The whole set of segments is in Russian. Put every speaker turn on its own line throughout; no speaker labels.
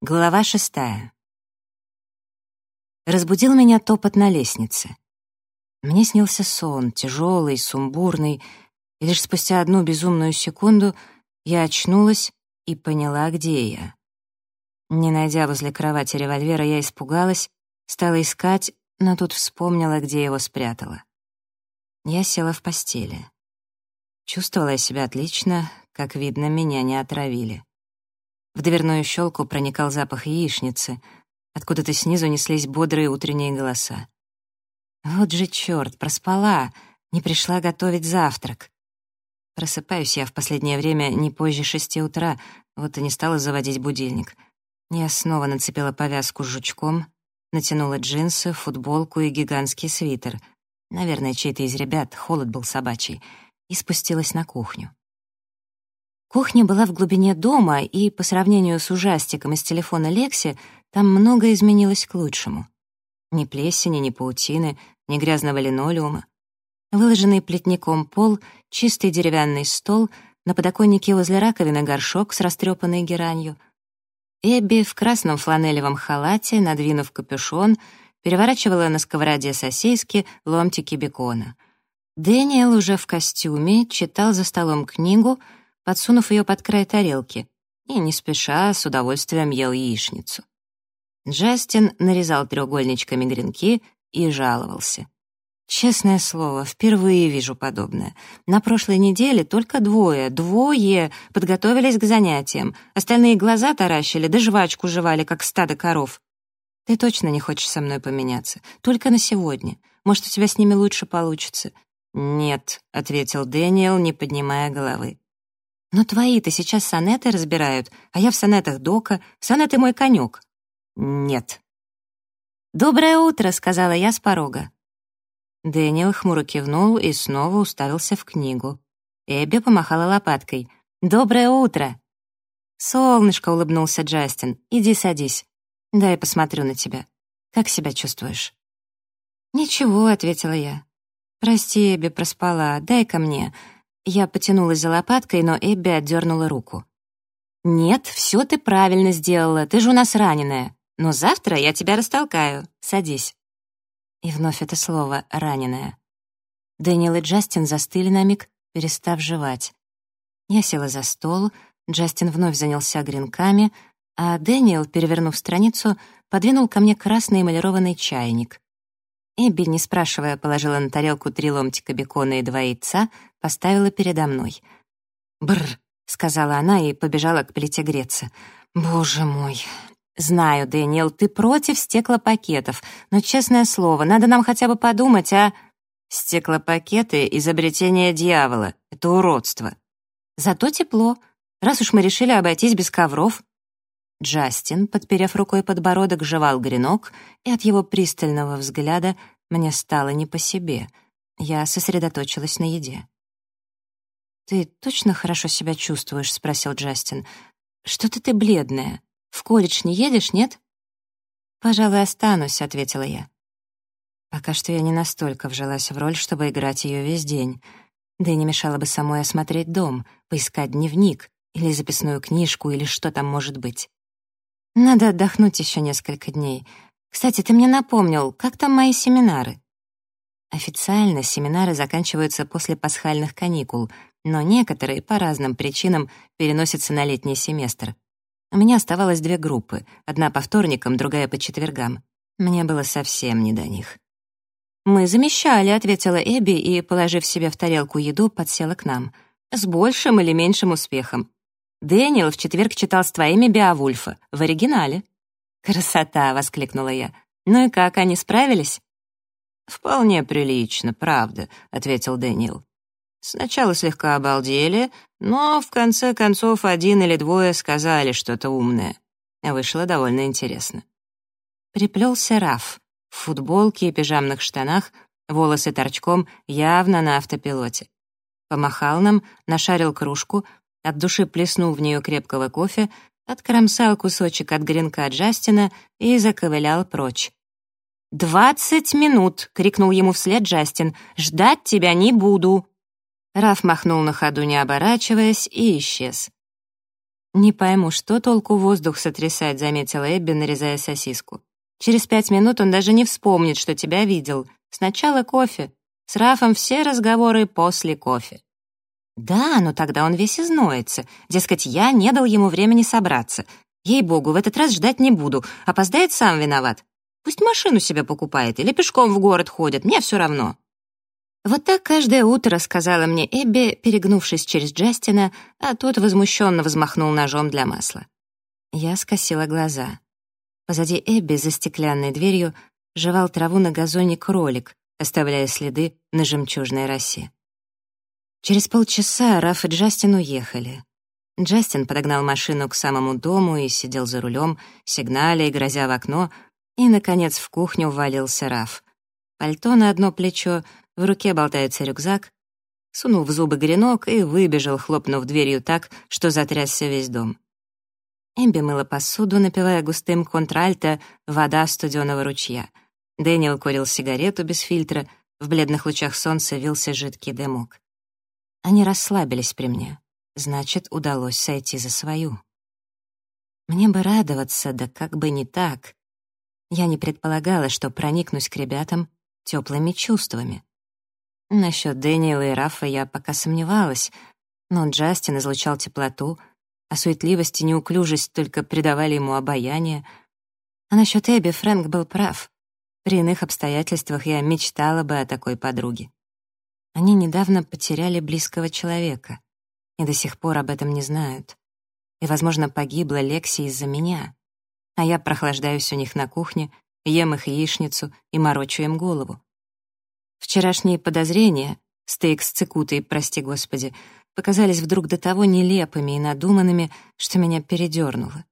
Глава 6. Разбудил меня топот на лестнице. Мне снился сон, тяжелый, сумбурный, и лишь спустя одну безумную секунду я очнулась и поняла, где я. Не найдя возле кровати револьвера, я испугалась, стала искать, но тут вспомнила, где его спрятала. Я села в постели. Чувствовала я себя отлично, как видно, меня не отравили. В дверную щелку проникал запах яичницы. Откуда-то снизу неслись бодрые утренние голоса. Вот же черт, проспала, не пришла готовить завтрак. Просыпаюсь я в последнее время не позже 6 утра, вот и не стала заводить будильник. Я снова нацепила повязку с жучком, натянула джинсы, футболку и гигантский свитер. Наверное, чей-то из ребят, холод был собачий, и спустилась на кухню. Кухня была в глубине дома, и по сравнению с ужастиком из телефона Лекси, там многое изменилось к лучшему. Ни плесени, ни паутины, ни грязного линолеума. Выложенный плетником пол, чистый деревянный стол, на подоконнике возле раковины горшок с растрепанной геранью. Эбби в красном фланелевом халате, надвинув капюшон, переворачивала на сковороде сосиски, ломтики бекона. Дэниел уже в костюме читал за столом книгу, подсунув ее под край тарелки, и не спеша с удовольствием ел яичницу. Джастин нарезал треугольничками гренки и жаловался. «Честное слово, впервые вижу подобное. На прошлой неделе только двое подготовились к занятиям. Остальные глаза таращили, да жвачку жевали, как стадо коров. Ты точно не хочешь со мной поменяться? Только на сегодня. Может, у тебя с ними лучше получится?» «Нет», — ответил Дэниел, не поднимая головы. «Но твои-то сейчас сонеты разбирают, а я в сонетах Дока. Сонеты мой конек». «Нет». «Доброе утро», — сказала я с порога. Дэниел хмуро кивнул и снова уставился в книгу. Эбби помахала лопаткой. «Доброе утро!» «Солнышко», — улыбнулся Джастин, — «иди садись. Дай посмотрю на тебя. Как себя чувствуешь?» «Ничего», — ответила я. «Прости, Эбби, проспала. Дай-ка мне». Я потянулась за лопаткой, но Эбби отдернула руку. «Нет, все ты правильно сделала, ты же у нас раненая. Но завтра я тебя растолкаю. Садись». И вновь это слово «раненая». Дэниел и Джастин застыли на миг, перестав жевать. Я села за стол, Джастин вновь занялся гренками, а Дэниел, перевернув страницу, подвинул ко мне красный эмалированный чайник. Эбби, не спрашивая, положила на тарелку 3 ломтика бекона и 2 яйца, поставила передо мной. «Бррр», — сказала она и побежала к плите греться. «Боже мой!» «Знаю, Дэниел, ты против стеклопакетов, но, честное слово, надо нам хотя бы подумать о...» «Стеклопакеты — изобретение дьявола. Это уродство». «Зато тепло. Раз уж мы решили обойтись без ковров». Джастин, подперев рукой подбородок, жевал гренок, и от его пристального взгляда мне стало не по себе. Я сосредоточилась на еде. «Ты точно хорошо себя чувствуешь?» — спросил Джастин. «Что-то ты бледная. В колледж не едешь, нет?» «Пожалуй, останусь», — ответила я. Пока что я не настолько вжилась в роль, чтобы играть ее весь день. Да и не мешало бы самой осмотреть дом, поискать дневник или записную книжку, или что там может быть. Надо отдохнуть еще несколько дней. Кстати, ты мне напомнил, как там мои семинары? Официально семинары заканчиваются после пасхальных каникул, но некоторые по разным причинам переносятся на летний семестр. У меня оставалось 2 группы, одна по вторникам, другая по четвергам. Мне было совсем не до них. «Мы замещали», — ответила Эбби и, положив себе в тарелку еду, подсела к нам. «С большим или меньшим успехом. Дэниел в четверг читал с твоими Беовульфа, в оригинале». «Красота!» — воскликнула я. «Ну и как, они справились?» «Вполне прилично, правда», — ответил Дэниел. «Сначала слегка обалдели, но в конце концов 1 или 2 сказали что-то умное. Вышло довольно интересно». Приплелся Раф в футболке и пижамных штанах, волосы торчком, явно на автопилоте. Помахал нам, нашарил кружку, от души плеснул в нее крепкого кофе, откромсал кусочек от гренка Джастина и заковылял прочь. «20 минут!» — крикнул ему вслед Джастин. «Ждать тебя не буду!» Раф махнул на ходу, не оборачиваясь, и исчез. «Не пойму, что толку воздух сотрясать», — заметила Эбби, нарезая сосиску. «Через 5 минут он даже не вспомнит, что тебя видел. Сначала кофе. С Рафом все разговоры после кофе». «Да, но тогда он весь изноется. Дескать, я не дал ему времени собраться. Ей-богу, в этот раз ждать не буду. Опоздает, сам виноват. Пусть машину себе покупает или пешком в город ходит, мне все равно». Вот так каждое утро сказала мне Эбби, перегнувшись через Джастина, а тот возмущенно взмахнул ножом для масла. Я скосила глаза. Позади Эбби, за стеклянной дверью, жевал траву на газоне кролик, оставляя следы на жемчужной росе. Через полчаса Раф и Джастин уехали. Джастин подогнал машину к самому дому и сидел за рулем, сигналя и грозя в окно, и, наконец, в кухню ввалился Раф. Пальто на одно плечо, в руке болтается рюкзак, сунул в зубы гренок и выбежал, хлопнув дверью так, что затрясся весь дом. Эбби мыла посуду, напевая густым контральто «Вода студеного ручья». Дэниел курил сигарету без фильтра, в бледных лучах солнца вился жидкий дымок. Они расслабились при мне. Значит, удалось сойти за свою. Мне бы радоваться, да как бы не так. Я не предполагала, что проникнусь к ребятам теплыми чувствами. Насчет Дэниела и Рафа я пока сомневалась, но Джастин излучал теплоту, а суетливость и неуклюжесть только придавали ему обаяние. А насчет Эбби Фрэнк был прав. При иных обстоятельствах я мечтала бы о такой подруге. Они недавно потеряли близкого человека и до сих пор об этом не знают. И, возможно, погибла Лекси из-за меня. А я прохлаждаюсь у них на кухне, ем их яичницу и морочу им голову. Вчерашние подозрения, стейк с цикутой, прости господи, показались вдруг до того нелепыми и надуманными, что меня передернуло.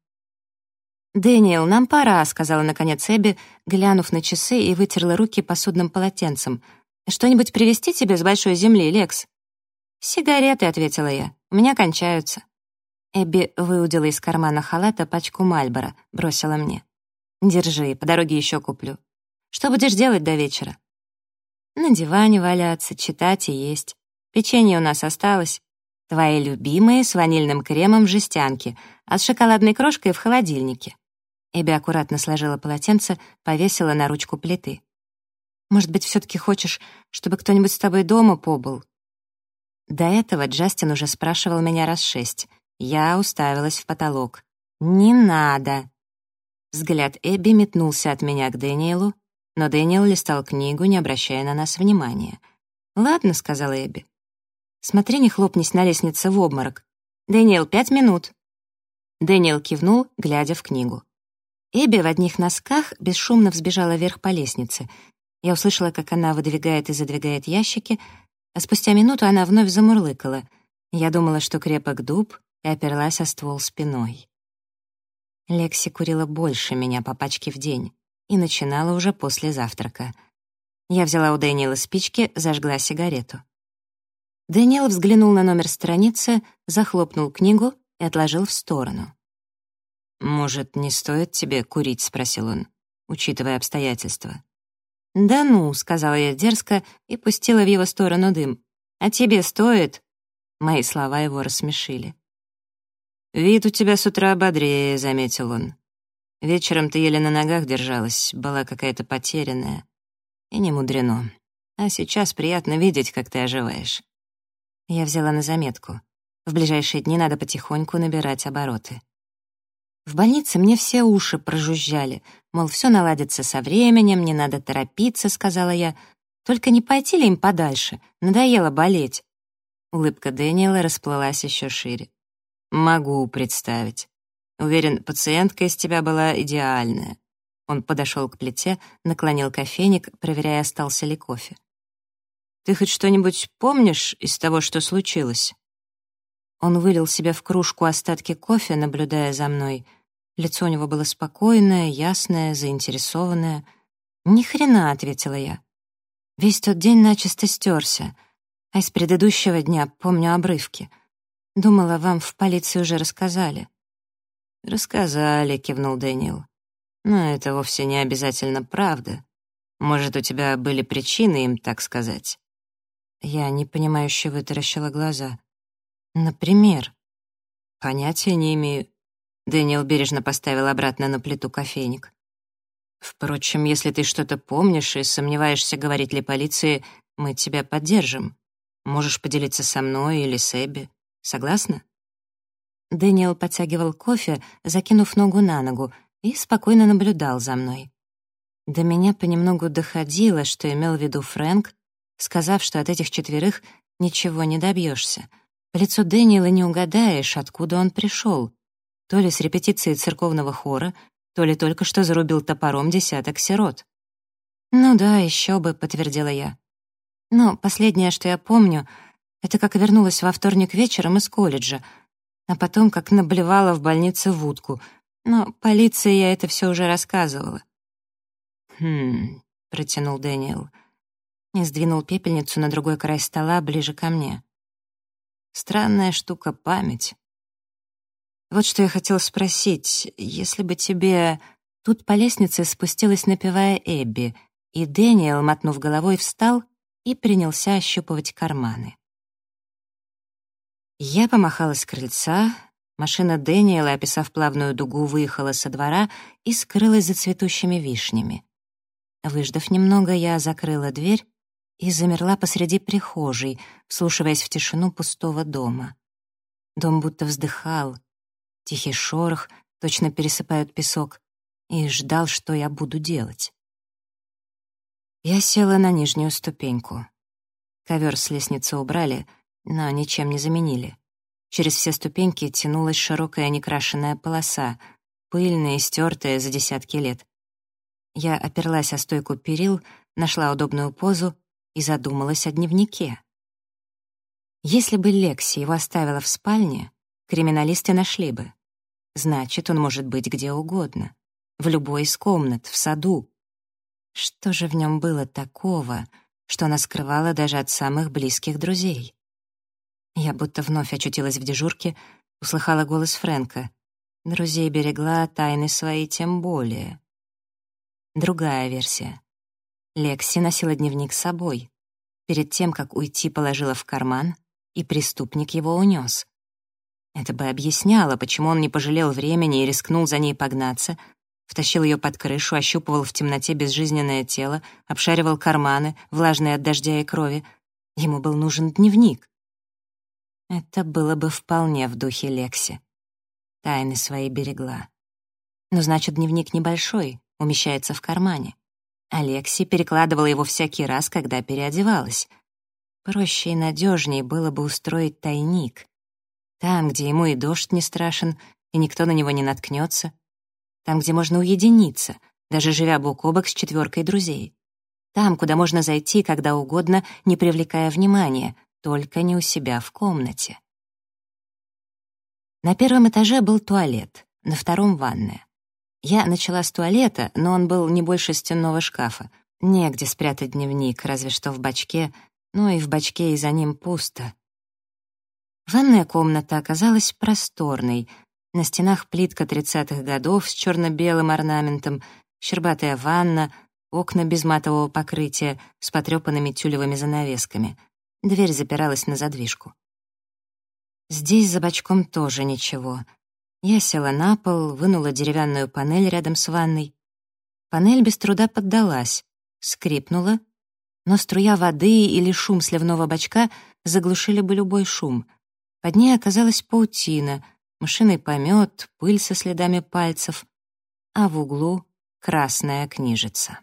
«Дэниел, нам пора», — сказала наконец Эбби, глянув на часы и вытерла руки посудным полотенцем. «Что-нибудь привезти тебе с большой земли, Лекс?» «Сигареты», — ответила я, — «у меня кончаются». Эбби выудила из кармана халата пачку Мальборо, бросила мне. «Держи, по дороге еще куплю. Что будешь делать до вечера?» «На диване валяться, читать и есть. Печенье у нас осталось. Твои любимые с ванильным кремом в жестянке, а с шоколадной крошкой в холодильнике». Эбби аккуратно сложила полотенце, повесила на ручку плиты. «Может быть, все-таки хочешь, чтобы кто-нибудь с тобой дома побыл?» До этого Джастин уже спрашивал меня раз 6. Я уставилась в потолок. «Не надо!» Взгляд Эбби метнулся от меня к Дэниелу, но Дэниел листал книгу, не обращая на нас внимания. «Ладно», — сказала Эбби. «Смотри, не хлопнись на лестнице в обморок. Дэниел, 5 минут». Дэниел кивнул, глядя в книгу. Эбби в одних носках бесшумно взбежала вверх по лестнице. Я услышала, как она выдвигает и задвигает ящики, а спустя минуту она вновь замурлыкала. Я думала, что крепок дуб, и оперлась о ствол спиной. Лекси курила больше меня по пачке в день и начинала уже после завтрака. Я взяла у Дэниела спички, зажгла сигарету. Дэниел взглянул на номер страницы, захлопнул книгу и отложил в сторону. «Может, не стоит тебе курить?» — спросил он, учитывая обстоятельства. «Да ну», — сказала я дерзко и пустила в его сторону дым. «А тебе стоит?» Мои слова его рассмешили. «Вид у тебя с утра бодрее», — заметил он. «Вечером ты еле на ногах держалась, была какая-то потерянная. И не мудрено. А сейчас приятно видеть, как ты оживаешь». Я взяла на заметку. В ближайшие дни надо потихоньку набирать обороты. В больнице мне все уши прожужжали, мол, все наладится со временем, не надо торопиться, сказала я. Только не пойти ли им подальше? Надоело болеть. Улыбка Дэниела расплылась еще шире. «Могу представить. Уверен, пациентка из тебя была идеальная». Он подошел к плите, наклонил кофейник, проверяя, остался ли кофе. «Ты хоть что-нибудь помнишь из того, что случилось?» Он вылил себе в кружку остатки кофе, наблюдая за мной. Лицо у него было спокойное, ясное, заинтересованное. «Ни хрена», — ответила я. Весь тот день начисто стерся, а из предыдущего дня помню обрывки. Думала, вам в полиции уже рассказали. «Рассказали», — кивнул Дэниел. «Но это вовсе не обязательно правда. Может, у тебя были причины им так сказать?» Я непонимающе вытаращила глаза. «Например?» Понятия не имею. Дэниел бережно поставил обратно на плиту кофейник. Впрочем, если ты что-то помнишь и сомневаешься, говорить ли полиции, мы тебя поддержим. Можешь поделиться со мной или с Эбби. Согласна? Дэниел подтягивал кофе, закинув ногу на ногу, и спокойно наблюдал за мной. До меня понемногу доходило, что имел в виду Фрэнк, сказав, что от этих четверых ничего не добьешься. По лицу Дэниела не угадаешь, откуда он пришел. То ли с репетиции церковного хора, то ли только что зарубил топором десяток сирот. «Ну да, еще бы», — подтвердила я. Но последнее, что я помню, это как вернулась во вторник вечером из колледжа, а потом как наблевала в больнице в утку. Но полиции я это все уже рассказывала. Протянул Дэниел и сдвинул пепельницу на другой край стола ближе ко мне. «Странная штука память. Вот что я хотел спросить, если бы тебе...» Тут по лестнице спустилась, напевая Эбби, и Дэниел, мотнув головой, встал и принялся ощупывать карманы. Я помахала с крыльца, машина Дэниела, описав плавную дугу, выехала со двора и скрылась за цветущими вишнями. Выждав немного, я закрыла дверь и замерла посреди прихожей, вслушиваясь в тишину пустого дома. Дом будто вздыхал, тихий шорох, точно пересыпают песок, и ждал, что я буду делать. Я села на нижнюю ступеньку. Ковер с лестницы убрали, но ничем не заменили. Через все ступеньки тянулась широкая некрашенная полоса, пыльная и стертая за десятки лет. Я оперлась о стойку перил, нашла удобную позу и задумалась о дневнике. Если бы Лекси его оставила в спальне, криминалисты нашли бы. Значит, он может быть где угодно. В любой из комнат, в саду. Что же в нем было такого, что она скрывала даже от самых близких друзей? Я будто вновь очутилась в дежурке, услыхала голос Фрэнка. Друзей берегла, тайны свои тем более. Другая версия. Лекси носила дневник с собой. Перед тем, как уйти, положила в карман, и преступник его унес. Это бы объясняло, почему он не пожалел времени и рискнул за ней погнаться, втащил ее под крышу, ощупывал в темноте безжизненное тело, обшаривал карманы, влажные от дождя и крови. Ему был нужен дневник. Это было бы вполне в духе Лекси. Тайны свои берегла. Но значит, дневник небольшой, умещается в кармане. Лекси перекладывала его всякий раз, когда переодевалась. Проще и надежнее было бы устроить тайник. Там, где ему и дождь не страшен, и никто на него не наткнется. Там, где можно уединиться, даже живя бок о бок с четверкой друзей. Там, куда можно зайти когда угодно, не привлекая внимания, только не у себя в комнате. На первом этаже был туалет, на втором — ванная. Я начала с туалета, но он был не больше стенного шкафа. Негде спрятать дневник, разве что в бачке, но и в бачке и за ним пусто. Ванная комната оказалась просторной. На стенах плитка 30-х годов с черно-белым орнаментом, щербатая ванна, окна без матового покрытия с потрепанными тюлевыми занавесками. Дверь запиралась на задвижку. Здесь за бачком тоже ничего. Я села на пол, вынула деревянную панель рядом с ванной. Панель без труда поддалась, скрипнула, но струя воды или шум сливного бачка заглушили бы любой шум. Под ней оказалась паутина, мышиный помет, пыль со следами пальцев, а в углу — красная книжица.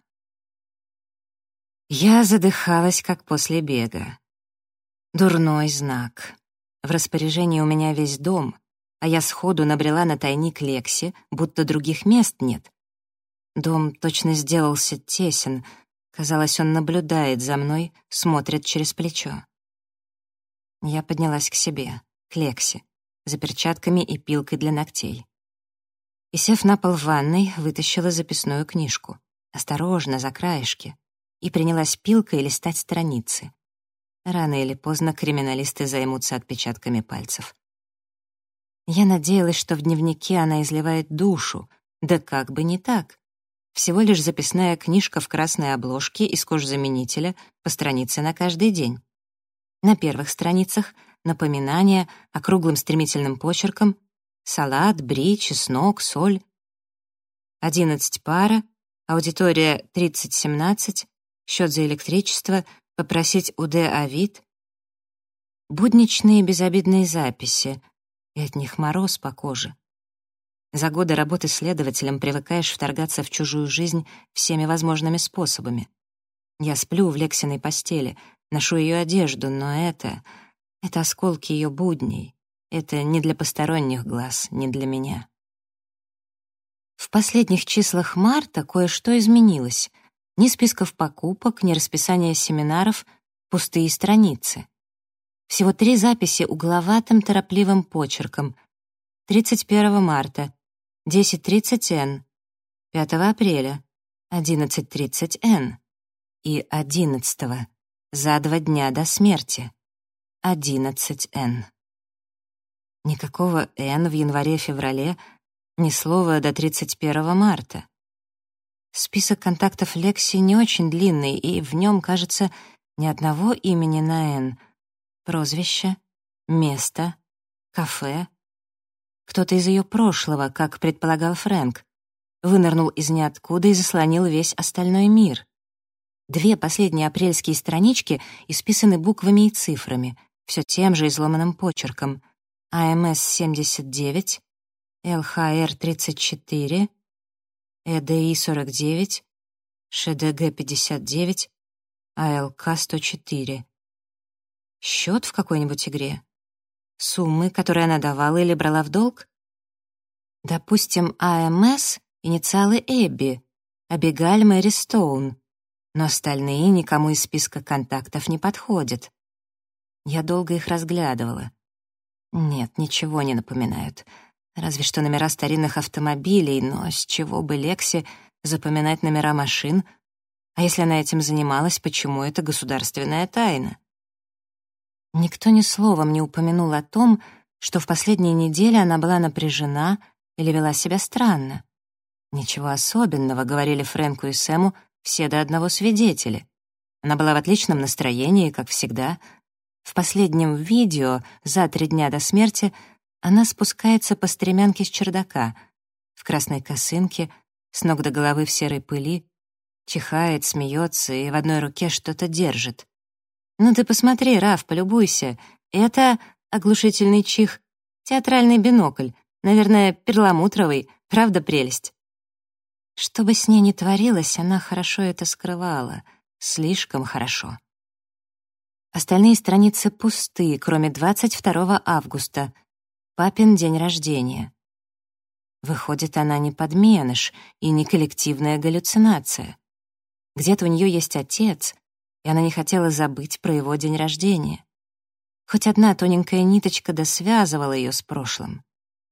Я задыхалась, как после бега. Дурной знак. В распоряжении у меня весь дом, а я сходу набрела на тайник Лекси, будто других мест нет. Дом точно сделался тесен. Казалось, он наблюдает за мной, смотрит через плечо. Я поднялась к себе, к Лекси, за перчатками и пилкой для ногтей. И, сев на пол в ванной, вытащила записную книжку. Осторожно, за краешки. И принялась пилкой листать страницы. Рано или поздно криминалисты займутся отпечатками пальцев. Я надеялась, что в дневнике она изливает душу. Да как бы не так. Всего лишь записная книжка в красной обложке из кожзаменителя по странице на каждый день. На первых страницах напоминания округлым стремительным почерком салат, бри, чеснок, соль. 11 пара, аудитория 3017, счет за электричество, попросить УД Авид. Будничные безобидные записи, и от них мороз по коже. За годы работы следователем привыкаешь вторгаться в чужую жизнь всеми возможными способами. Я сплю в Лексиной постели, ношу ее одежду, но это осколки ее будней. Это не для посторонних глаз, не для меня. В последних числах марта кое-что изменилось. Ни списков покупок, ни расписания семинаров, пустые страницы. Всего 3 записи угловатым торопливым почерком. 31 марта, 10:30 Н, 5 апреля, 11:30 Н и 11 за 2 дня до смерти, 11 Н. Никакого Н в январе-феврале, ни слова до 31 марта. Список контактов Лекси не очень длинный, и в нем, кажется, ни одного имени на «Н». Прозвище, место, кафе. Кто-то из ее прошлого, как предполагал Фрэнк, вынырнул из ниоткуда и заслонил весь остальной мир. 2 последние апрельские странички исписаны буквами и цифрами, все тем же изломанным почерком. АМС-79, ЛХР-34, ЭДИ-49, ШДГ-59, АЛК-104. Счет в какой-нибудь игре? Суммы, которые она давала или брала в долг? Допустим, АМС — инициалы Эбби, Абигаль Мэри Стоун, но остальные никому из списка контактов не подходят. Я долго их разглядывала. Нет, ничего не напоминают. Разве что номера старинных автомобилей, но с чего бы Лекси запоминать номера машин? А если она этим занималась, почему это государственная тайна? Никто ни словом не упомянул о том, что в последние недели она была напряжена или вела себя странно. Ничего особенного, говорили Фрэнку и Сэму все до одного свидетели. Она была в отличном настроении, как всегда. В последнем видео, за 3 дня до смерти, она спускается по стремянке с чердака, в красной косынке, с ног до головы в серой пыли, чихает, смеется и в одной руке что-то держит. «Ну ты посмотри, Раф, полюбуйся. Это оглушительный чих, театральный бинокль, наверное, перламутровый, правда прелесть?» Что бы с ней ни творилось, она хорошо это скрывала, слишком хорошо. Остальные страницы пусты, кроме 22 августа, папин день рождения. Выходит, она не подменыш и не коллективная галлюцинация. Где-то у нее есть отец, и она не хотела забыть про его день рождения. Хоть одна тоненькая ниточка досвязывала ее с прошлым.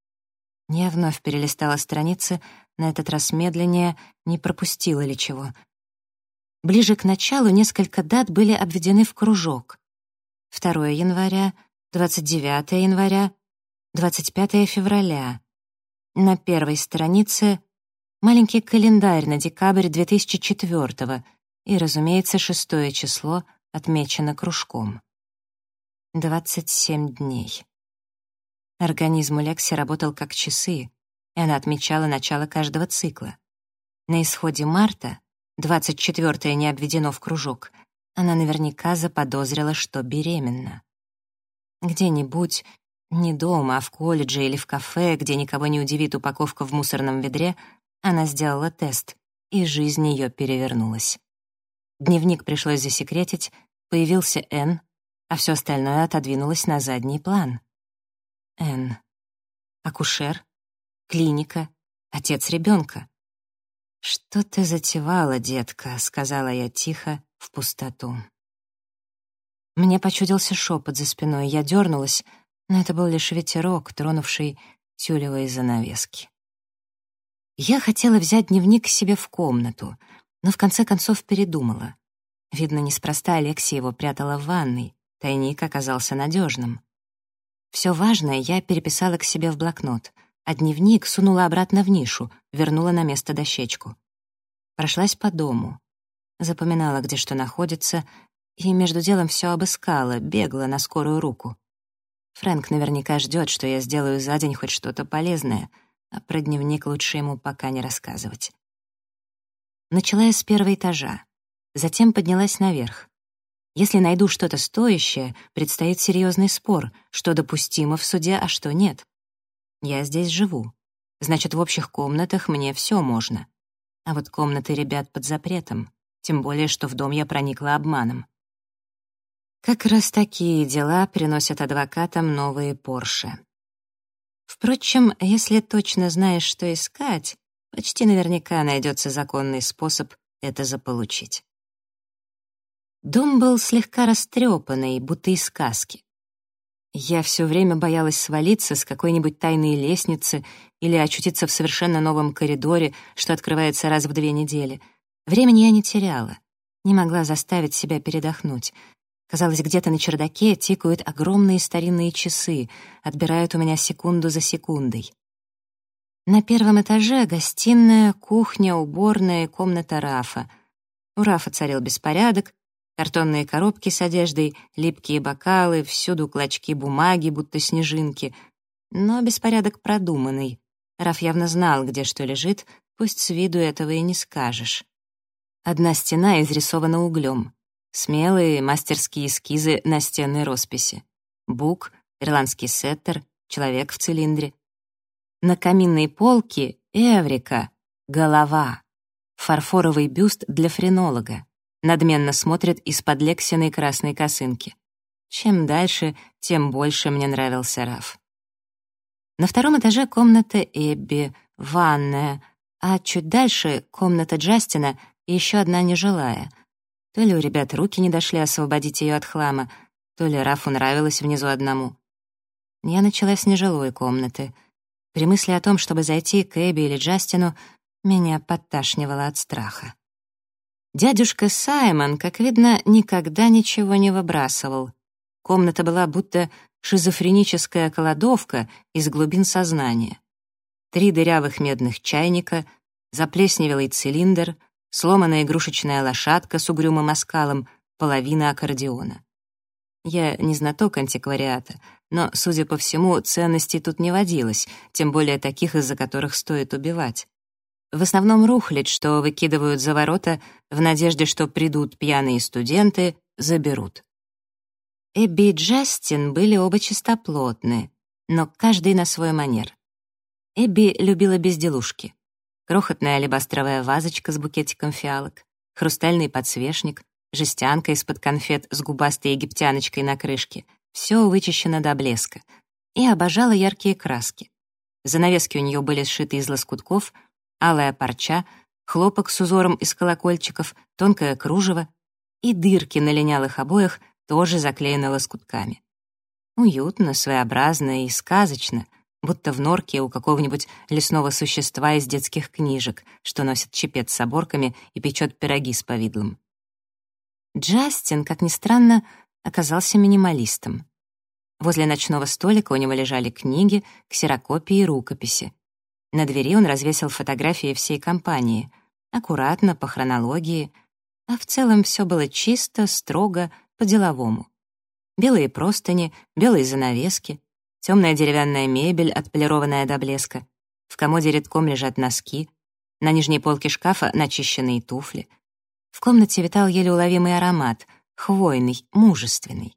Я вновь перелистала страницы, на этот раз медленнее, не пропустила ли чего. Ближе к началу несколько дат были обведены в кружок. 2 января, 29 января, 25 февраля. На первой странице маленький календарь на декабрь 2004 и, разумеется, 6 число отмечено кружком. 27 дней. Организм у Лекси работал как часы, и она отмечала начало каждого цикла. На исходе марта, 24-е не обведено в кружок, она наверняка заподозрила, что беременна. Где-нибудь, не дома, а в колледже или в кафе, где никого не удивит упаковка в мусорном ведре, она сделала тест, и жизнь ее перевернулась. Дневник пришлось засекретить, появился Н, а все остальное отодвинулось на задний план. Н. Акушер, клиника, отец ребенка. «Что ты затевала, детка?» — сказала я тихо в пустоту. Мне почудился шепот за спиной, я дернулась, но это был лишь ветерок, тронувший тюлевые занавески. Я хотела взять дневник к себе в комнату, но в конце концов передумала. Видно, неспроста Алексия его прятала в ванной, тайник оказался надежным. Все важное я переписала к себе в блокнот, а дневник сунула обратно в нишу, вернула на место дощечку. Прошлась по дому, запоминала, где что находится, и между делом все обыскала, бегала на скорую руку. Фрэнк наверняка ждет, что я сделаю за день хоть что-то полезное, а про дневник лучше ему пока не рассказывать. Начала я с первого этажа, затем поднялась наверх. Если найду что-то стоящее, предстоит серьезный спор, что допустимо в суде, а что нет. Я здесь живу. Значит, в общих комнатах мне все можно. А вот комнаты ребят под запретом, тем более, что в дом я проникла обманом. Как раз такие дела приносят адвокатам новые Порше. Впрочем, если точно знаешь, что искать, почти наверняка найдется законный способ это заполучить. Дом был слегка растрепанный, будто из сказки. Я все время боялась свалиться с какой-нибудь тайной лестницы или очутиться в совершенно новом коридоре, что открывается раз в 2 недели. Времени я не теряла, не могла заставить себя передохнуть. Казалось, где-то на чердаке тикают огромные старинные часы, отбирают у меня секунду за секундой. На первом этаже гостиная, кухня, уборная и комната Рафа. У Рафа царил беспорядок, картонные коробки с одеждой, липкие бокалы, всюду клочки бумаги, будто снежинки. Но беспорядок продуманный. Раф явно знал, где что лежит, пусть с виду этого и не скажешь. Одна стена изрисована углем. Смелые мастерские эскизы настенной росписи. Бук, ирландский сеттер, человек в цилиндре. На каминной полке эврика, голова. Фарфоровый бюст для френолога. Надменно смотрит из-под лексиной красной косынки. Чем дальше, тем больше мне нравился Раф. На втором этаже комната Эбби, ванная, а чуть дальше комната Джастина и еще одна нежилая. То ли у ребят руки не дошли освободить ее от хлама, то ли Рафу нравилось внизу одному. Я начала с нежилой комнаты. При мысли о том, чтобы зайти к Эбби или Джастину, меня подташнивало от страха. Дядюшка Саймон, как видно, никогда ничего не выбрасывал. Комната была будто шизофреническая кладовка из глубин сознания. 3 дырявых медных чайника, заплесневелый цилиндр, сломанная игрушечная лошадка с угрюмым оскалом, половина аккордеона. Я не знаток антиквариата, но, судя по всему, ценностей тут не водилось, тем более таких, из-за которых стоит убивать. В основном рухлядь, что выкидывают за ворота в надежде, что придут пьяные студенты, заберут. Эбби и Джастин были оба чистоплотны, но каждый на свой манер. Эбби любила безделушки. Крохотная алебастровая вазочка с букетиком фиалок, хрустальный подсвечник, жестянка из-под конфет с губастой египтяночкой на крышке. Все вычищено до блеска. И обожала яркие краски. Занавески у нее были сшиты из лоскутков, алая парча, хлопок с узором из колокольчиков, тонкое кружево и дырки на линялых обоях тоже заклеены лоскутками. Уютно, своеобразно и сказочно, будто в норке у какого-нибудь лесного существа из детских книжек, что носит чепец с оборками и печет пироги с повидлом. Джастин, как ни странно, оказался минималистом. Возле ночного столика у него лежали книги, ксерокопии и рукописи. На двери он развесил фотографии всей компании, аккуратно, по хронологии, а в целом все было чисто, строго, по-деловому. Белые простыни, белые занавески, темная деревянная мебель, отполированная до блеска. В комоде редком лежат носки, на нижней полке шкафа начищенные туфли. В комнате витал еле уловимый аромат, хвойный, мужественный.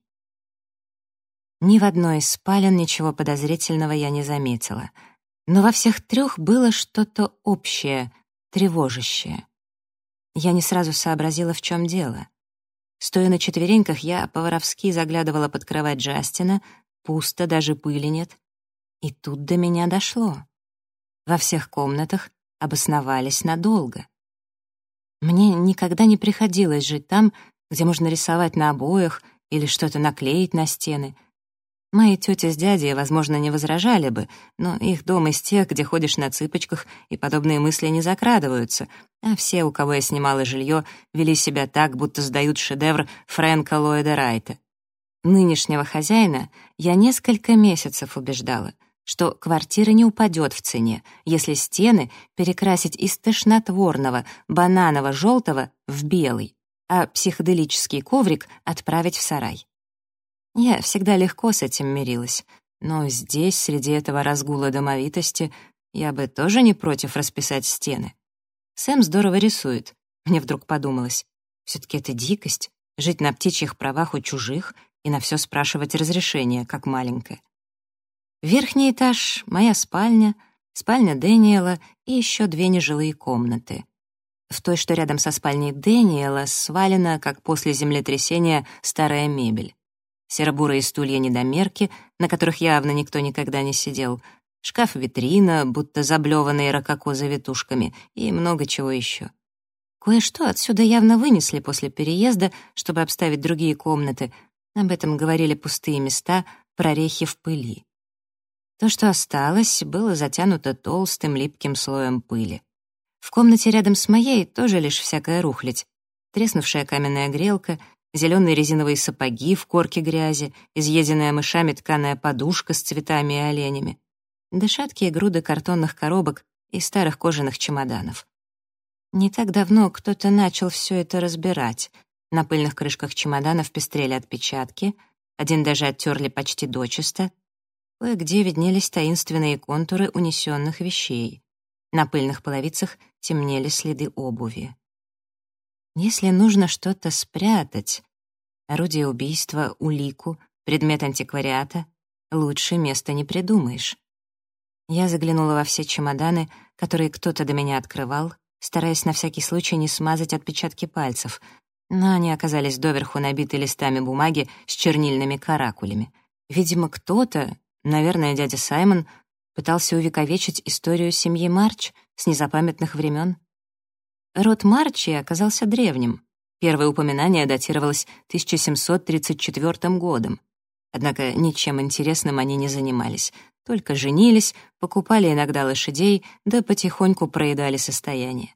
Ни в одной из спален ничего подозрительного я не заметила, но во всех 3 было что-то общее, тревожащее. Я не сразу сообразила, в чем дело. Стоя на четвереньках, я по-воровски заглядывала под кровать Джастина, пусто, даже пыли нет. И тут до меня дошло. Во всех комнатах обосновались надолго. Мне никогда не приходилось жить там, где можно рисовать на обоях или что-то наклеить на стены. Мои тетя с дядей, возможно, не возражали бы, но их дом из тех, где ходишь на цыпочках, и подобные мысли не закрадываются, а все, у кого я снимала жилье, вели себя так, будто сдают шедевр Фрэнка Ллойда Райта. Нынешнего хозяина я несколько месяцев убеждала, что квартира не упадет в цене, если стены перекрасить из тошнотворного бананово-желтого в белый, а психоделический коврик отправить в сарай. Я всегда легко с этим мирилась, но здесь, среди этого разгула домовитости, я бы тоже не против расписать стены. Сэм здорово рисует. Мне вдруг подумалось, все-таки это дикость — жить на птичьих правах у чужих и на все спрашивать разрешение, как маленькая. Верхний этаж — моя спальня, спальня Дэниела и еще 2 нежилые комнаты. В той, что рядом со спальней Дэниела, свалена, как после землетрясения, старая мебель. Серо-бурые стулья-недомерки, на которых явно никто никогда не сидел, шкаф-витрина, будто заблеванные рококо завитушками, и много чего еще. Кое-что отсюда явно вынесли после переезда, чтобы обставить другие комнаты. Об этом говорили пустые места, прорехи в пыли. То, что осталось, было затянуто толстым липким слоем пыли. В комнате рядом с моей тоже лишь всякая рухлядь. Треснувшая каменная грелка, зеленые резиновые сапоги в корке грязи, изъеденная мышами тканая подушка с цветами и оленями, да шаткие груды картонных коробок и старых кожаных чемоданов. Не так давно кто-то начал все это разбирать. На пыльных крышках чемоданов пестрели отпечатки, один даже оттерли почти дочисто. Кое-где виднелись таинственные контуры унесенных вещей. На пыльных половицах темнели следы обуви. Если нужно что-то спрятать, орудие убийства, улику, предмет антиквариата, лучше места не придумаешь. Я заглянула во все чемоданы, которые кто-то до меня открывал, стараясь на всякий случай не смазать отпечатки пальцев, но они оказались доверху набиты листами бумаги с чернильными каракулями. Видимо, кто-то, наверное, дядя Саймон, пытался увековечить историю семьи Марч с незапамятных времен. Род Марчи оказался древним. Первое упоминание датировалось 1734 годом. Однако ничем интересным они не занимались. Только женились, покупали иногда лошадей, да потихоньку проедали состояние.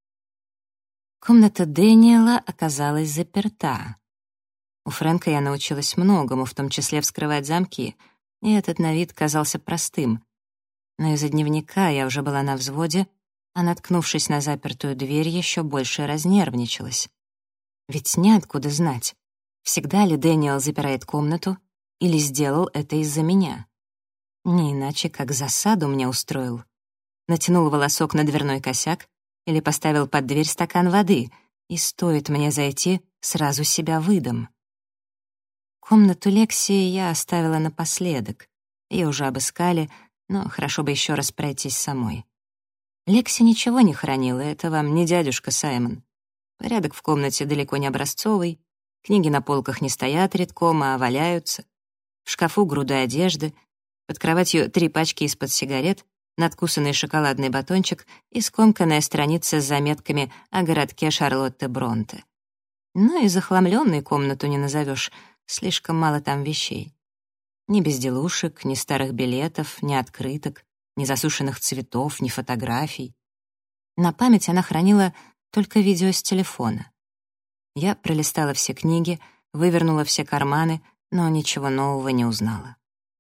Комната Дэниела оказалась заперта. У Фрэнка я научилась многому, в том числе вскрывать замки, и этот на вид казался простым. Но из-за дневника я уже была на взводе, а, наткнувшись на запертую дверь, еще больше разнервничалась. Ведь неоткуда знать, всегда ли Дэниел запирает комнату или сделал это из-за меня. Не иначе, как засаду мне устроил. Натянул волосок на дверной косяк или поставил под дверь стакан воды, и стоит мне зайти, сразу себя выдам. Комнату Лексии я оставила напоследок. Ее уже обыскали, но хорошо бы еще раз пройтись самой. Лекси ничего не хранила, это вам не дядюшка Саймон. Порядок в комнате далеко не образцовый, книги на полках не стоят редком, а валяются. В шкафу груды одежды, под кроватью 3 пачки из-под сигарет, надкусанный шоколадный батончик и скомканная страница с заметками о городке Шарлотты Бронте. Ну и захламлённой комнату не назовешь, слишком мало там вещей. Ни безделушек, ни старых билетов, ни открыток, ни засушенных цветов, ни фотографий. На память она хранила только видео с телефона. Я пролистала все книги, вывернула все карманы, но ничего нового не узнала.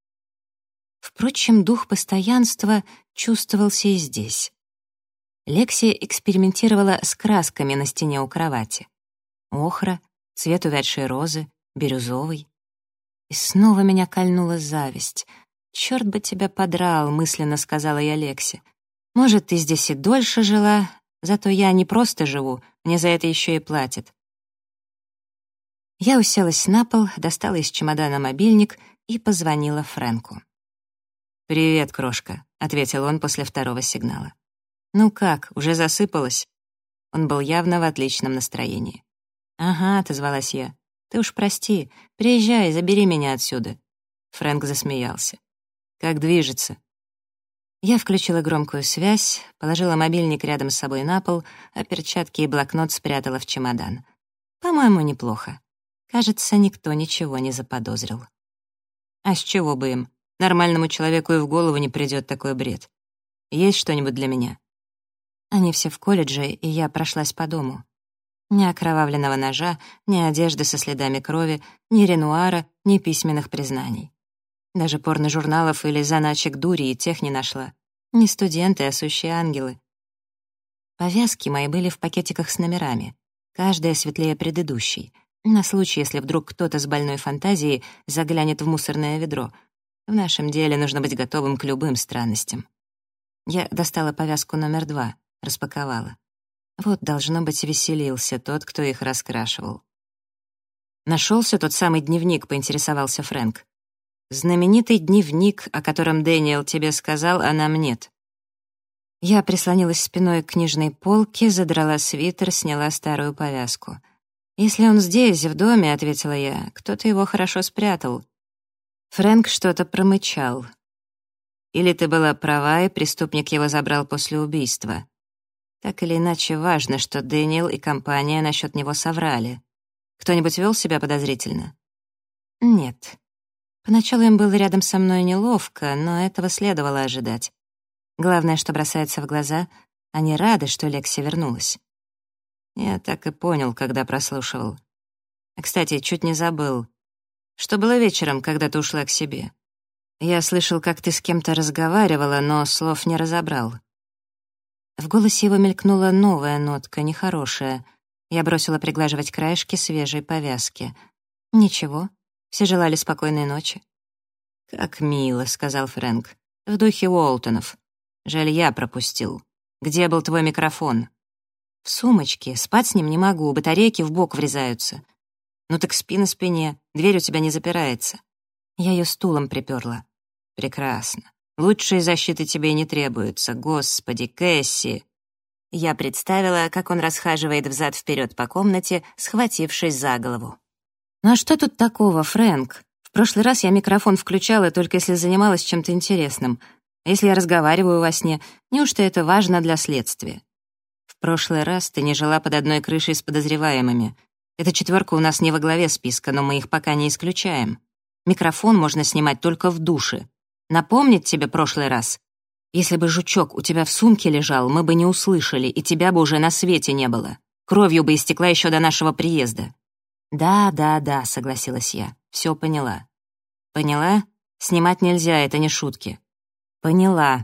Впрочем, дух постоянства чувствовался и здесь. Лекси экспериментировала с красками на стене у кровати. Охра, цвет увядшей розы, бирюзовый. И снова меня кольнула зависть. «Чёрт бы тебя подрал», — мысленно сказала я Лекси. «Может, ты здесь и дольше жила, зато я не просто живу, мне за это еще и платят». Я уселась на пол, достала из чемодана мобильник и позвонила Фрэнку. «Привет, крошка», — ответил он после второго сигнала. «Ну как, уже засыпалась?» Он был явно в отличном настроении. «Ага», — отозвалась я. «Ты уж прости, приезжай, забери меня отсюда». Фрэнк засмеялся. «Как движется?» Я включила громкую связь, положила мобильник рядом с собой на пол, а перчатки и блокнот спрятала в чемодан. По-моему, неплохо. Кажется, никто ничего не заподозрил. А с чего бы им? Нормальному человеку и в голову не придет такой бред. Есть что-нибудь для меня? Они все в колледже, и я прошлась по дому. Ни окровавленного ножа, ни одежды со следами крови, ни ренуара, ни письменных признаний. Даже порножурналов или заначек дури и тех не нашла. Не студенты, а сущие ангелы. Повязки мои были в пакетиках с номерами, каждая светлее предыдущей. На случай, если вдруг кто-то с больной фантазией заглянет в мусорное ведро. В нашем деле нужно быть готовым к любым странностям. Я достала повязку номер 2, распаковала. Вот, должно быть, веселился тот, кто их раскрашивал. Нашелся тот самый дневник, поинтересовался Фрэнк. Знаменитый дневник, о котором Дэниел тебе сказал, а нам нет. Я прислонилась спиной к книжной полке, задрала свитер, сняла старую повязку. «Если он здесь, в доме», — ответила я, — «кто-то его хорошо спрятал». Фрэнк что-то промычал. «Или ты была права, и преступник его забрал после убийства. Так или иначе, важно, что Дэниел и компания насчет него соврали. Кто-нибудь вел себя подозрительно?» «Нет. Поначалу им было рядом со мной неловко, но этого следовало ожидать. Главное, что бросается в глаза, они рады, что Лекси вернулась». Я так и понял, когда прослушивал. Кстати, чуть не забыл. Что было вечером, когда ты ушла к себе? Я слышал, как ты с кем-то разговаривала, но слов не разобрал. В голосе его мелькнула новая нотка, нехорошая. Я бросила приглаживать краешки свежей повязки. «Ничего, все желали спокойной ночи». «Как мило», — сказал Фрэнк. «В духе Уолтонов. Жаль, я пропустил. Где был твой микрофон?» «В сумочке. Спать с ним не могу, батарейки в бок врезаются». «Ну так спи на спине, дверь у тебя не запирается». Я ее стулом приперла. «Прекрасно. Лучшей защиты тебе и не требуется. Господи, Кэсси!» Я представила, как он расхаживает взад-вперед по комнате, схватившись за голову. «Ну а что тут такого, Фрэнк? В прошлый раз я микрофон включала, только если занималась чем-то интересным. А если я разговариваю во сне, неужто это важно для следствия? В прошлый раз ты не жила под одной крышей с подозреваемыми. Эта 4 у нас не во главе списка, но мы их пока не исключаем. Микрофон можно снимать только в душе. Напомнить тебе прошлый раз? Если бы жучок у тебя в сумке лежал, мы бы не услышали, и тебя бы уже на свете не было. Кровью бы истекла еще до нашего приезда». «Да», — согласилась я. «Все поняла». «Поняла? Снимать нельзя, это не шутки». «Поняла».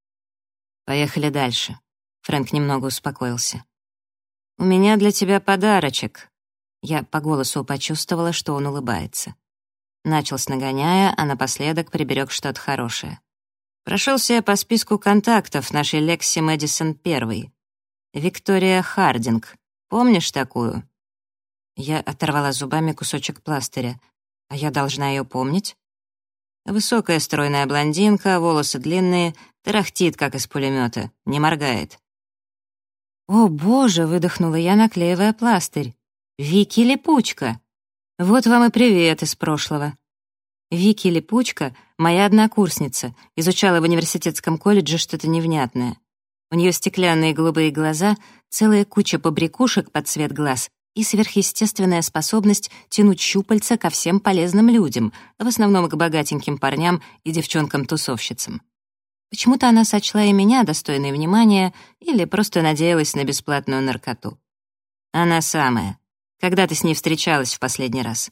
«Поехали дальше». Фрэнк немного успокоился. «У меня для тебя подарочек». Я по голосу почувствовала, что он улыбается. Начал с нагоняя, а напоследок приберег что-то хорошее. Прошелся я по списку контактов нашей Лекси Мэдисон первой. Виктория Хардинг. Помнишь такую? Я оторвала зубами кусочек пластыря. А я должна ее помнить? Высокая стройная блондинка, волосы длинные, тарахтит, как из пулемета, не моргает. «О, боже!» — выдохнула я, наклеивая пластырь. «Вики Липучка! Вот вам и привет из прошлого». Вики Липучка — моя однокурсница, изучала в университетском колледже что-то невнятное. У нее стеклянные голубые глаза, целая куча побрякушек под цвет глаз и сверхъестественная способность тянуть щупальца ко всем полезным людям, в основном к богатеньким парням и девчонкам-тусовщицам. Почему-то она сочла и меня достойной внимания или просто надеялась на бесплатную наркоту. Она самая. Когда ты с ней встречалась в последний раз?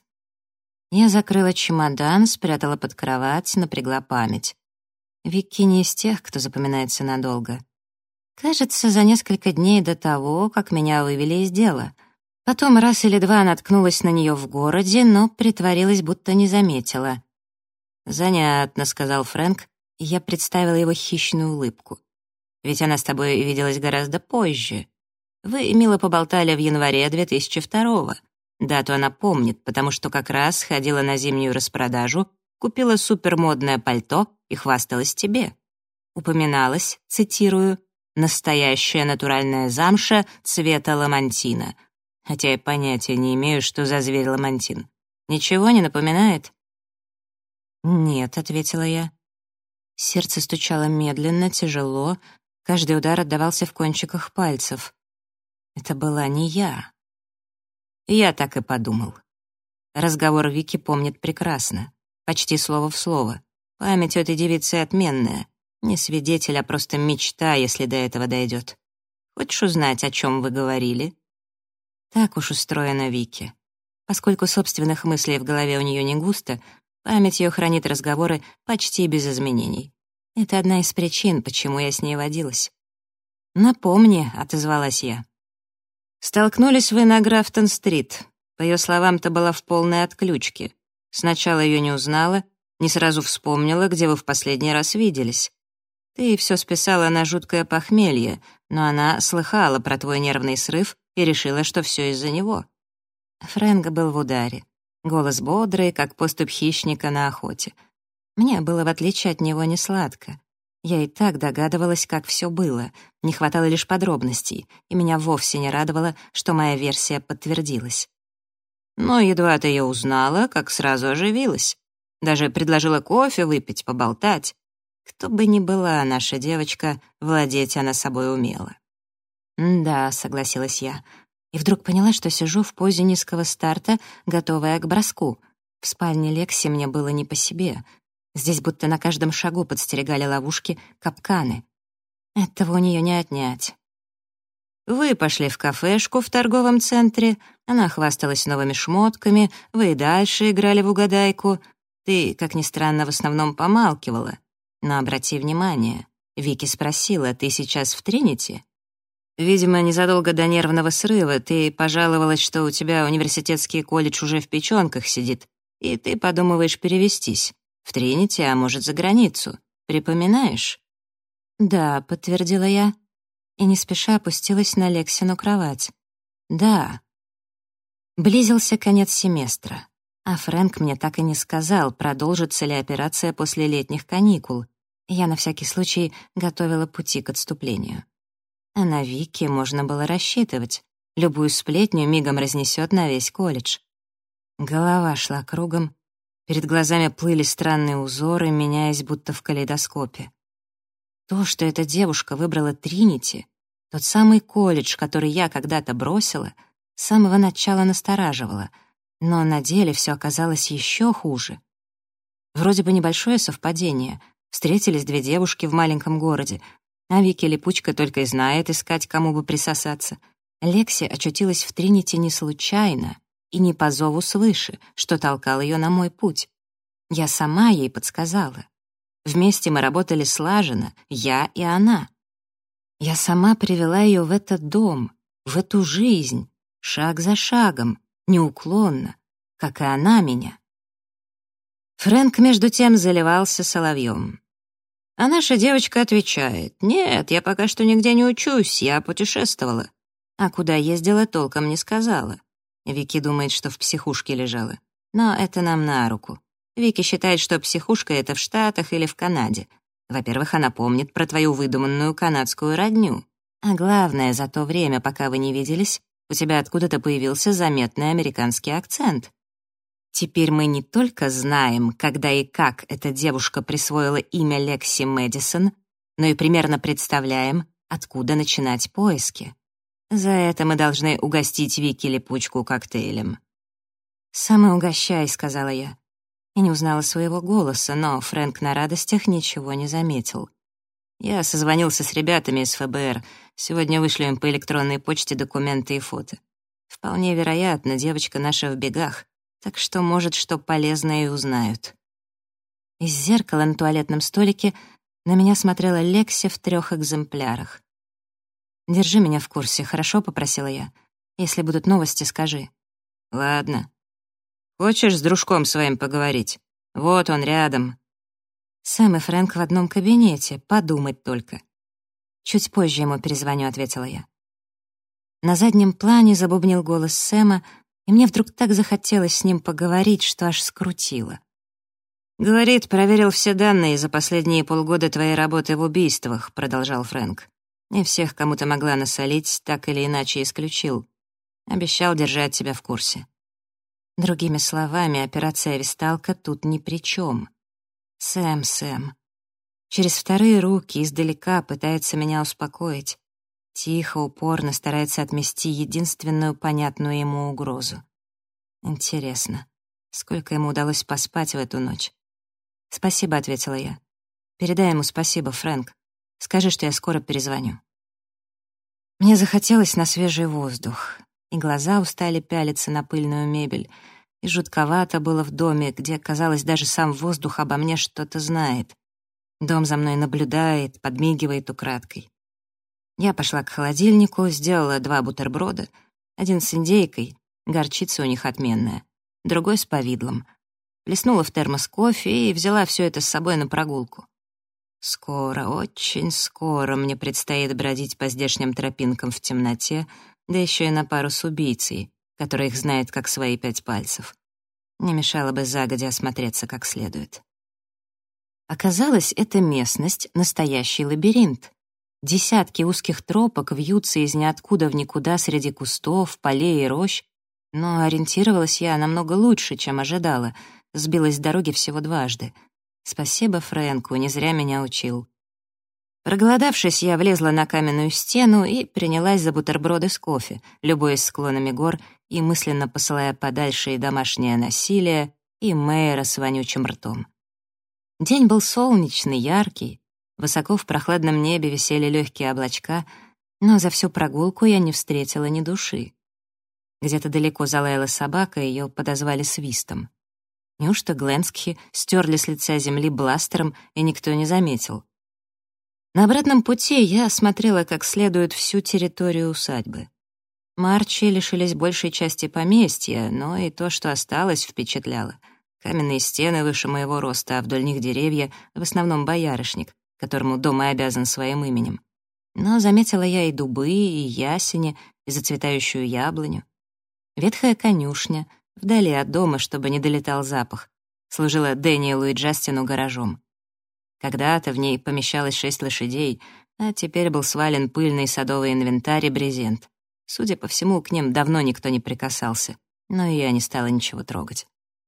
Я закрыла чемодан, спрятала под кровать, напрягла память. Вики не из тех, кто запоминается надолго. Кажется, за несколько дней до того, как меня вывели из дела. Потом раз или два наткнулась на нее в городе, но притворилась, будто не заметила. «Занятно», — сказал Фрэнк, и я представила его хищную улыбку. «Ведь она с тобой виделась гораздо позже. Вы мило поболтали в январе 2002-го. Дату она помнит, потому что как раз ходила на зимнюю распродажу, купила супермодное пальто и хвасталась тебе. Упоминалась, цитирую, «настоящая натуральная замша цвета ламантина». Хотя я понятия не имею, что за зверь ламантин. Ничего не напоминает? «Нет», — ответила я. Сердце стучало медленно, тяжело, каждый удар отдавался в кончиках пальцев. Это была не я. Я так и подумал. Разговор Вики помнит прекрасно, почти слово в слово. Память у этой девицы отменная. Не свидетель, а просто мечта, если до этого дойдет. Хочешь узнать, о чем вы говорили? Так уж устроена Вики. Поскольку собственных мыслей в голове у нее не густо, память ее хранит разговоры почти без изменений. Это одна из причин, почему я с ней водилась. «Напомни», — отозвалась я. «Столкнулись вы на Графтон-стрит. По ее словам, ты была в полной отключке. Сначала ее не узнала, не сразу вспомнила, где вы в последний раз виделись. Ты все списала на жуткое похмелье, но она слыхала про твой нервный срыв и решила, что все из-за него». Фрэнк был в ударе. Голос бодрый, как поступь хищника на охоте. Мне было, в отличие от него, не сладко. Я и так догадывалась, как все было. Не хватало лишь подробностей, и меня вовсе не радовало, что моя версия подтвердилась. Но едва ты ее узнала, как сразу оживилась. Даже предложила кофе выпить, поболтать. Кто бы ни была наша девочка, владеть она собой умела. «Да», — согласилась я. И вдруг поняла, что сижу в позе низкого старта, готовая к броску. В спальне Лекси мне было не по себе. Здесь будто на каждом шагу подстерегали ловушки, капканы. Этого у нее не отнять. Вы пошли в кафешку в торговом центре, она хвасталась новыми шмотками, вы и дальше играли в угадайку. Ты, как ни странно, в основном помалкивала. Но обрати внимание, Вики спросила, ты сейчас в Тринити? Видимо, незадолго до нервного срыва ты пожаловалась, что у тебя университетский колледж уже в печёнках сидит, и ты подумываешь перевестись. В Тринити, а может, за границу. Припоминаешь? «Да», — подтвердила я, и не спеша опустилась на Лексину кровать. «Да». Близился конец семестра, а Фрэнк мне так и не сказал, продолжится ли операция после летних каникул. Я на всякий случай готовила пути к отступлению. А на Вики можно было рассчитывать. Любую сплетню мигом разнесет на весь колледж. Голова шла кругом, перед глазами плыли странные узоры, меняясь будто в калейдоскопе. То, что эта девушка выбрала Тринити, тот самый колледж, который я когда-то бросила, с самого начала настораживало, но на деле все оказалось еще хуже. Вроде бы небольшое совпадение. Встретились две девушки в маленьком городе, а Вики Липучка только и знает искать, кому бы присосаться. Лекси очутилась в Тринити не случайно и не по зову свыше, что толкал ее на мой путь. Я сама ей подсказала. Вместе мы работали слаженно, я и она. Я сама привела ее в этот дом, в эту жизнь, шаг за шагом, неуклонно, как и она меня. Фрэнк, между тем, заливался соловьем. А наша девочка отвечает: «Нет, я пока что нигде не учусь, я путешествовала». А куда ездила, толком не сказала. Вики думает, что в психушке лежала. Но это нам на руку. Вики считает, что психушка — это в Штатах или в Канаде. Во-первых, она помнит про твою выдуманную канадскую родню. А главное, за то время, пока вы не виделись, у тебя откуда-то появился заметный американский акцент. Теперь мы не только знаем, когда и как эта девушка присвоила имя Лекси Мэдисон, но и примерно представляем, откуда начинать поиски. За это мы должны угостить Вики Липучку коктейлем. «Сам и угощай», — сказала я. И не узнала своего голоса, но Фрэнк на радостях ничего не заметил. Я созвонился с ребятами из ФБР. Сегодня вышлю им по электронной почте документы и фото. Вполне вероятно, девочка наша в бегах, так что, может, что полезное и узнают. Из зеркала на туалетном столике на меня смотрела Лекси в 3 экземплярах. «Держи меня в курсе, хорошо?» — попросила я. «Если будут новости, скажи». «Ладно. Хочешь с дружком своим поговорить? Вот он рядом». «Сэм и Фрэнк в одном кабинете, подумать только». «Чуть позже ему перезвоню», — ответила я. На заднем плане забубнил голос Сэма, и мне вдруг так захотелось с ним поговорить, что аж скрутило. «Говорит, проверил все данные за последние полгода твоей работы в убийствах», — продолжал Фрэнк. «И всех, кому ты могла насолить, так или иначе исключил. Обещал держать тебя в курсе». Другими словами, операция «Висталка» тут ни при чем. Сэм. Через 2 руки издалека пытается меня успокоить. Тихо, упорно старается отмести единственную понятную ему угрозу. Интересно, сколько ему удалось поспать в эту ночь? «Спасибо», — ответила я. «Передай ему спасибо, Фрэнк. Скажи, что я скоро перезвоню». Мне захотелось на свежий воздух, и глаза устали пялиться на пыльную мебель, и жутковато было в доме, где, казалось, даже сам воздух обо мне что-то знает. Дом за мной наблюдает, подмигивает украдкой. Я пошла к холодильнику, сделала 2 бутерброда, один с индейкой, горчица у них отменная, другой с повидлом. Плеснула в термос кофе и взяла все это с собой на прогулку. Скоро, очень скоро мне предстоит бродить по здешним тропинкам в темноте, да еще и на пару с убийцей, который их знает как свои 5 пальцев. Не мешало бы загодя осмотреться как следует. Оказалось, эта местность — настоящий лабиринт. Десятки узких тропок вьются из ниоткуда в никуда среди кустов, полей и рощ, но ориентировалась я намного лучше, чем ожидала, сбилась с дороги всего дважды. Спасибо Фрэнку, не зря меня учил. Проголодавшись, я влезла на каменную стену и принялась за бутерброды с кофе, любуясь склонами гор и мысленно посылая подальше и домашнее насилие, и мэра с вонючим ртом. День был солнечный, яркий, высоко в прохладном небе висели легкие облачка, но за всю прогулку я не встретила ни души. Где-то далеко залаяла собака, ее подозвали свистом. Неужто Гленскхи стерли с лица земли бластером, и никто не заметил? На обратном пути я осмотрела как следует всю территорию усадьбы. Марчи лишились большей части поместья, но и то, что осталось, впечатляло. Каменные стены выше моего роста, а вдоль них деревья, в основном боярышник, которому дом и обязан своим именем. Но заметила я и дубы, и ясени, и зацветающую яблоню. Ветхая конюшня, вдали от дома, чтобы не долетал запах, служила Дэниелу и Джастину гаражом. Когда-то в ней помещалось 6 лошадей, а теперь был свален пыльный садовый инвентарь и брезент. Судя по всему, к ним давно никто не прикасался, но и я не стала ничего трогать.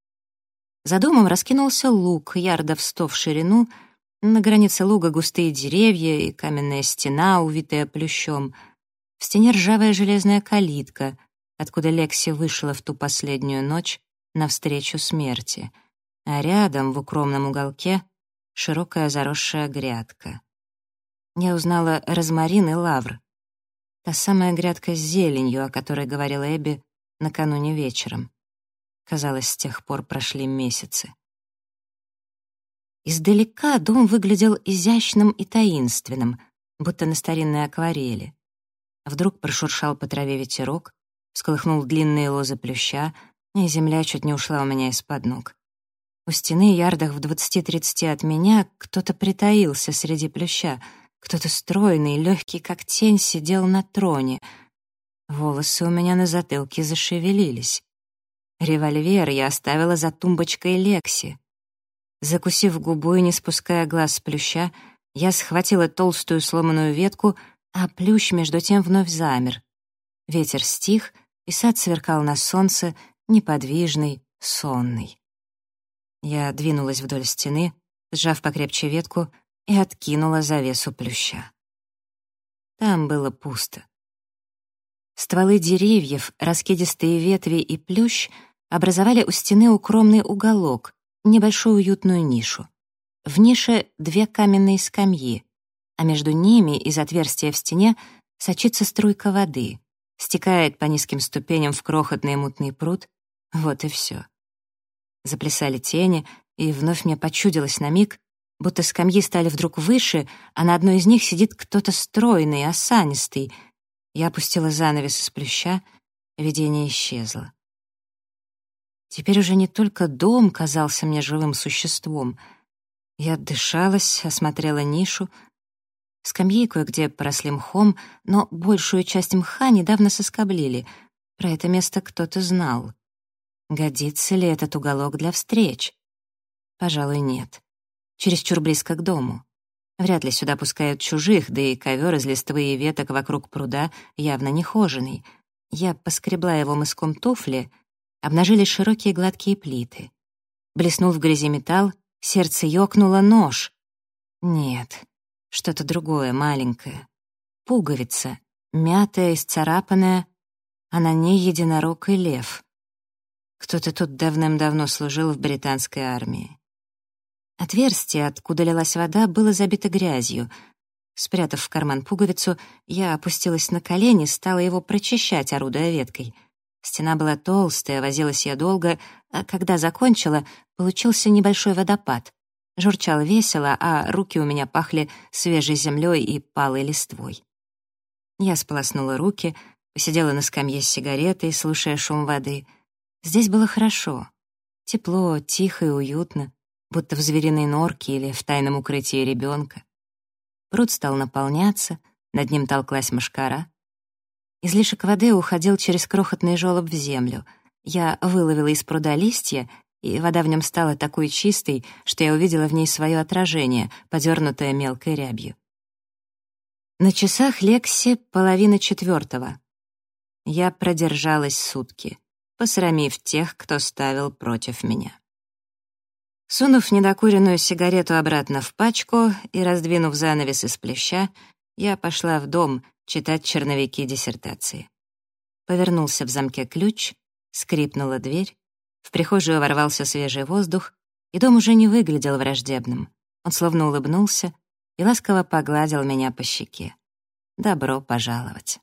За домом раскинулся луг, ярдов 100 в ширину, на границе луга густые деревья и каменная стена, увитая плющом. В стене ржавая железная калитка, откуда Лекси вышла в ту последнюю ночь навстречу смерти, а рядом, в укромном уголке, широкая заросшая грядка. Я узнала розмарин и лавр. Та самая грядка с зеленью, о которой говорила Эбби накануне вечером. Казалось, с тех пор прошли месяцы. Издалека дом выглядел изящным и таинственным, будто на старинной акварели. Вдруг прошуршал по траве ветерок, всколыхнул длинные лозы плюща, и земля чуть не ушла у меня из-под ног. У стены, ярдах в 20-30 от меня, кто-то притаился среди плюща, кто-то стройный, легкий, как тень, сидел на троне. Волосы у меня на затылке зашевелились. Револьвер я оставила за тумбочкой Лекси. Закусив губу и не спуская глаз с плюща, я схватила толстую сломанную ветку, а плющ между тем вновь замер. Ветер стих, и сад сверкал на солнце, неподвижный, сонный. Я двинулась вдоль стены, сжав покрепче ветку, и откинула завесу плюща. Там было пусто. Стволы деревьев, раскидистые ветви и плющ образовали у стены укромный уголок, небольшую уютную нишу. В нише 2 каменные скамьи, а между ними из отверстия в стене сочится струйка воды, стекает по низким ступеням в крохотный мутный пруд. Вот и все. Заплясали тени, и вновь мне почудилось на миг, будто скамьи стали вдруг выше, а на одной из них сидит кто-то стройный, осанистый. Я опустила занавес из плюща, видение исчезло. Теперь уже не только дом казался мне живым существом. Я отдышалась, осмотрела нишу. Скамьи кое-где поросли мхом, но большую часть мха недавно соскоблили. Про это место кто-то знал. Годится ли этот уголок для встреч? Пожалуй, нет. Чересчур близко к дому. Вряд ли сюда пускают чужих, да и ковер из листвы и веток вокруг пруда явно нехоженый. Я поскребла его мыском туфли, обнажились широкие гладкие плиты. Блеснул в грязи металл, сердце ёкнуло, нож. Нет, что-то другое, маленькое. Пуговица, мятая, исцарапанная, а на ней единорог и лев. Кто-то тут давным-давно служил в британской армии. Отверстие, откуда лилась вода, было забито грязью. Спрятав в карман пуговицу, я опустилась на колени, стала его прочищать, орудуя веткой. Стена была толстая, возилась я долго, а когда закончила, получился небольшой водопад. Журчал весело, а руки у меня пахли свежей землей и палой листвой. Я сполоснула руки, Посидела на скамье с сигаретой, слушая шум воды. Здесь было хорошо. Тепло, тихо и уютно, будто в звериной норке или в тайном укрытии ребенка. Пруд стал наполняться, над ним толклась мошкара. Излишек воды уходил через крохотный желоб в землю. Я выловила из пруда листья, и вода в нем стала такой чистой, что я увидела в ней свое отражение, подернутое мелкой рябью. На часах Лекси 3:30. Я продержалась сутки, посрамив тех, кто ставил против меня. Сунув недокуренную сигарету обратно в пачку и раздвинув занавес из плюща, я пошла в дом читать черновики диссертации. Повернулся в замке ключ, скрипнула дверь, в прихожую ворвался свежий воздух, и дом уже не выглядел враждебным. Он словно улыбнулся и ласково погладил меня по щеке. Добро пожаловать.